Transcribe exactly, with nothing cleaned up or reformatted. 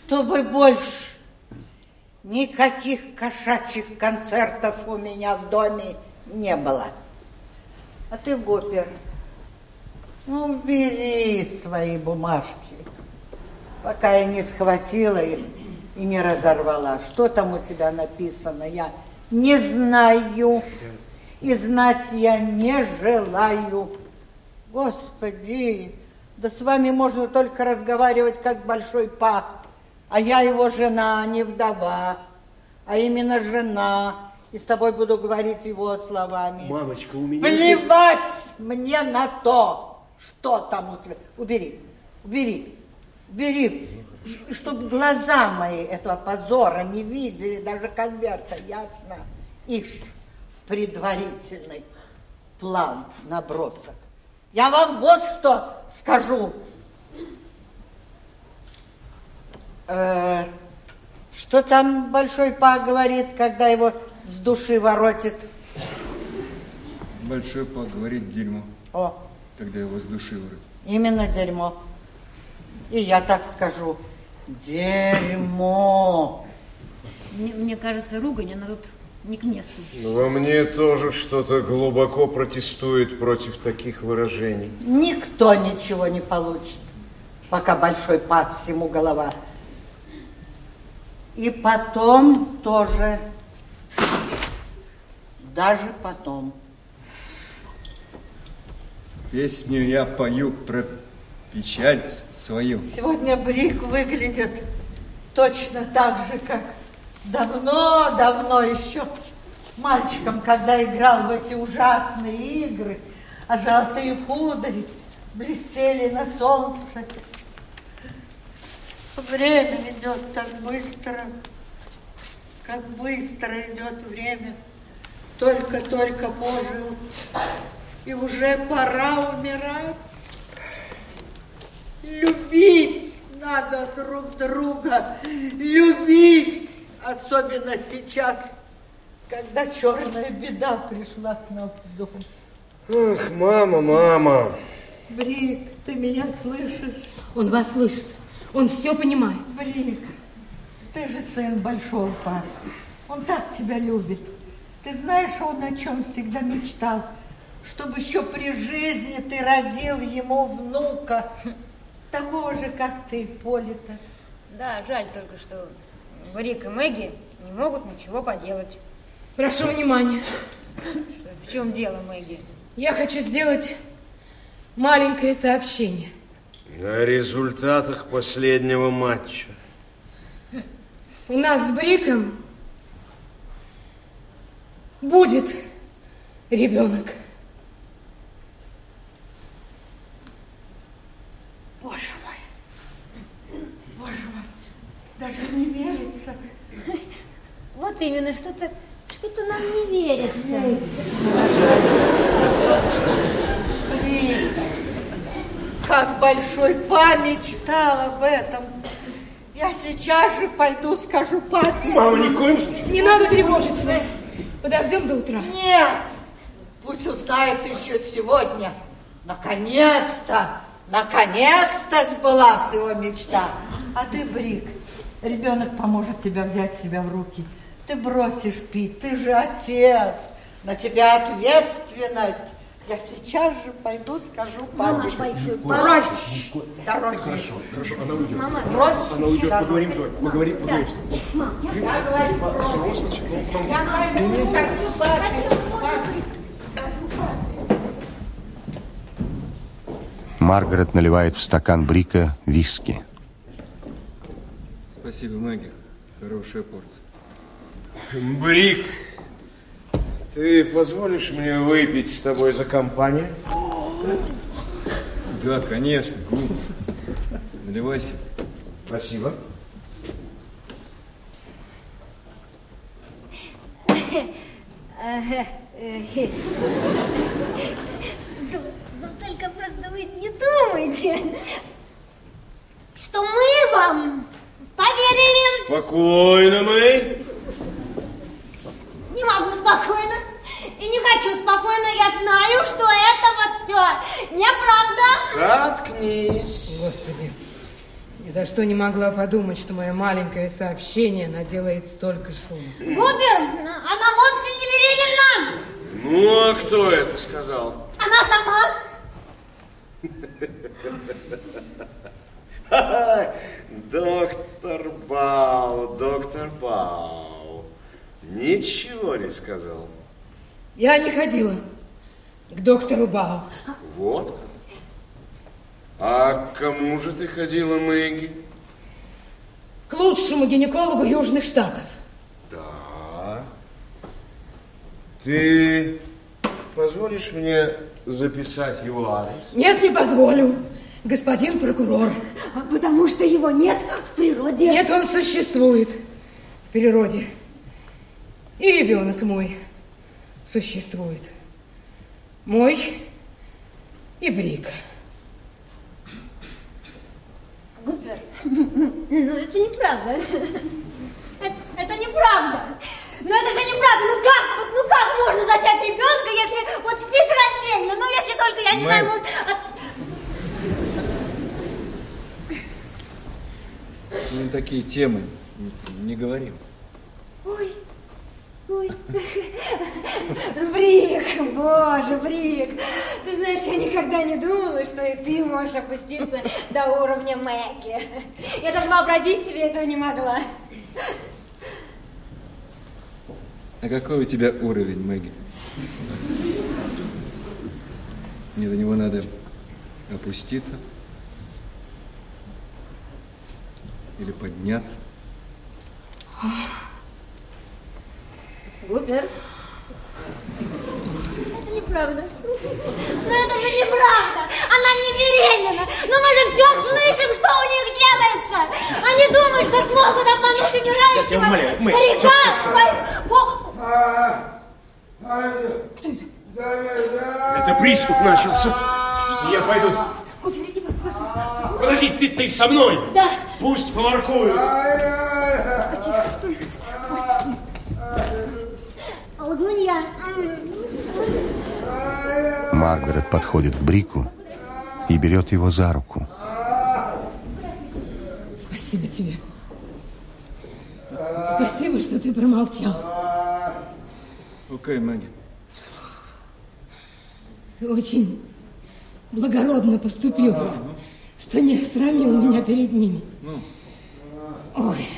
Чтобы больше никаких кошачьих концертов у меня в доме не было. А ты, Гопер, ну, бери свои бумажки, пока я не схватила их и не разорвала. Что там у тебя написано, я не знаю, и знать я не желаю. Господи, да с вами можно только разговаривать, как большой па, а я его жена, а не вдова, а именно жена, и с тобой буду говорить его словами. Мамочка, у меня... Плевать здесь... мне на то, что там у тебя. Убери, убери, убери, чтобы глаза мои этого позора не видели, даже конверта, ясно? Ишь, предварительный план, набросок. Я вам вот что скажу. Э, что там большой па говорит, когда его с души воротит? Большой па говорит дерьмо. О. Когда его с души воротит. Именно дерьмо. И я так скажу. Дерьмо. Мне, мне кажется, ругань, она тут не к месту. Во мне тоже что-то глубоко протестует против таких выражений. Никто ничего не получит, пока большой па всему голова. И потом тоже, даже потом. Песню я пою про печаль свою. Сегодня Брик выглядит точно так же, как давно-давно еще мальчиком, когда играл в эти ужасные игры, а золотые кудри блестели на солнце. Время идет так быстро, как быстро идет время. Только-только пожил, и уже пора умирать. Любить надо друг друга, любить, особенно сейчас, когда черная беда пришла к нам в дом. Ах, мама, мама. Брик, ты меня слышишь? Он вас слышит. Он все понимает. Брик, ты же сын большого па. Он так тебя любит. Ты знаешь, он о чем всегда мечтал? Чтобы еще при жизни ты родил ему внука, такого же, как ты, Полита. Да, жаль только, что Брик и Мэгги не могут ничего поделать. Прошу внимания. Что, в чем дело, Мэгги? Я хочу сделать маленькое сообщение. О результатах последнего матча. У нас с Бриком будет ребенок. Боже мой, боже мой, даже не верится. Вот именно, что-то что-то нам не верится. Блин, как большой па мечтал об этом. Я сейчас же пойду скажу папе. Мама, ни в коем случае. Не надо тревожить его. Подождем до утра. Нет, пусть узнает еще сегодня. Наконец-то, наконец-то сбылась его мечта. А ты, Брик, ребенок поможет тебе взять себя в руки. Ты бросишь пить, ты же отец. На тебя ответственность. Я сейчас же пойду, скажу папе. Прочь, дороги. Хорошо, хорошо, она уйдет. Мама, Прочь, она уйдет, дороги. поговорим вдвоем. Поговорим, поговорим. Мам, я, Я говорю, Взрослый, потом... я пойду, скажу папе. Маргарет наливает в стакан Брика виски. Спасибо, Мэгги. Хорошая порция. Брик, ты позволишь мне выпить с тобой за компанию? Да, конечно. Наливайся. Спасибо. Только просто вы не думайте, что мы вам поверили. Спокойно, Мэй. Не могу спокойно и не хочу спокойно. Я знаю, что это вот все неправда. Заткнись. Господи, за что не могла подумать, что мое маленькое сообщение наделает столько шума. Губер, она вовсе не беременна. Ну, а кто это сказал? Она сама. Доктор Бау, доктор Бау. Ничего не сказал. Я не ходила к доктору Бау. Вот. А к кому же ты ходила, Мэгги? К лучшему гинекологу Южных Штатов. Да. Ты позволишь мне записать его адрес? Нет, не позволю, господин прокурор. Потому что его нет в природе. Нет, он существует в природе. И ребенок мой существует. Мой и Брика. Губер, ну это неправда. Это, это неправда. Ну это же неправда. Ну как? Вот, ну как можно зачать ребенка, если вот спишь раздельно? Ну если только, я не Мы... знаю, может... От... Мы на такие темы не говорим. Ой, ой. Брик, боже, Брик. Ты знаешь, я никогда не думала, что и ты можешь опуститься до уровня Мэгги. Я даже вообразить себе этого не могла. А какой у тебя уровень, Мэгги? Мне до него надо опуститься или подняться. Губер, это неправда. Но это же неправда. Она не беременна. Но мы же все слышим, что у них делается. Они думают, что смогут обмануть умирающего старика. Кто это? Это приступ начался. Я пойду. Губер, иди, пожалуйста. Подожди, ты, ты со мной? Да. Пусть помаркуют. Что это? Лгунья. Маргарет подходит к Брику и берет его за руку. Спасибо тебе. Спасибо, что ты промолчал. Окей, Мэгги. Ты очень благородно поступил, что не срамил меня перед ними. Ой.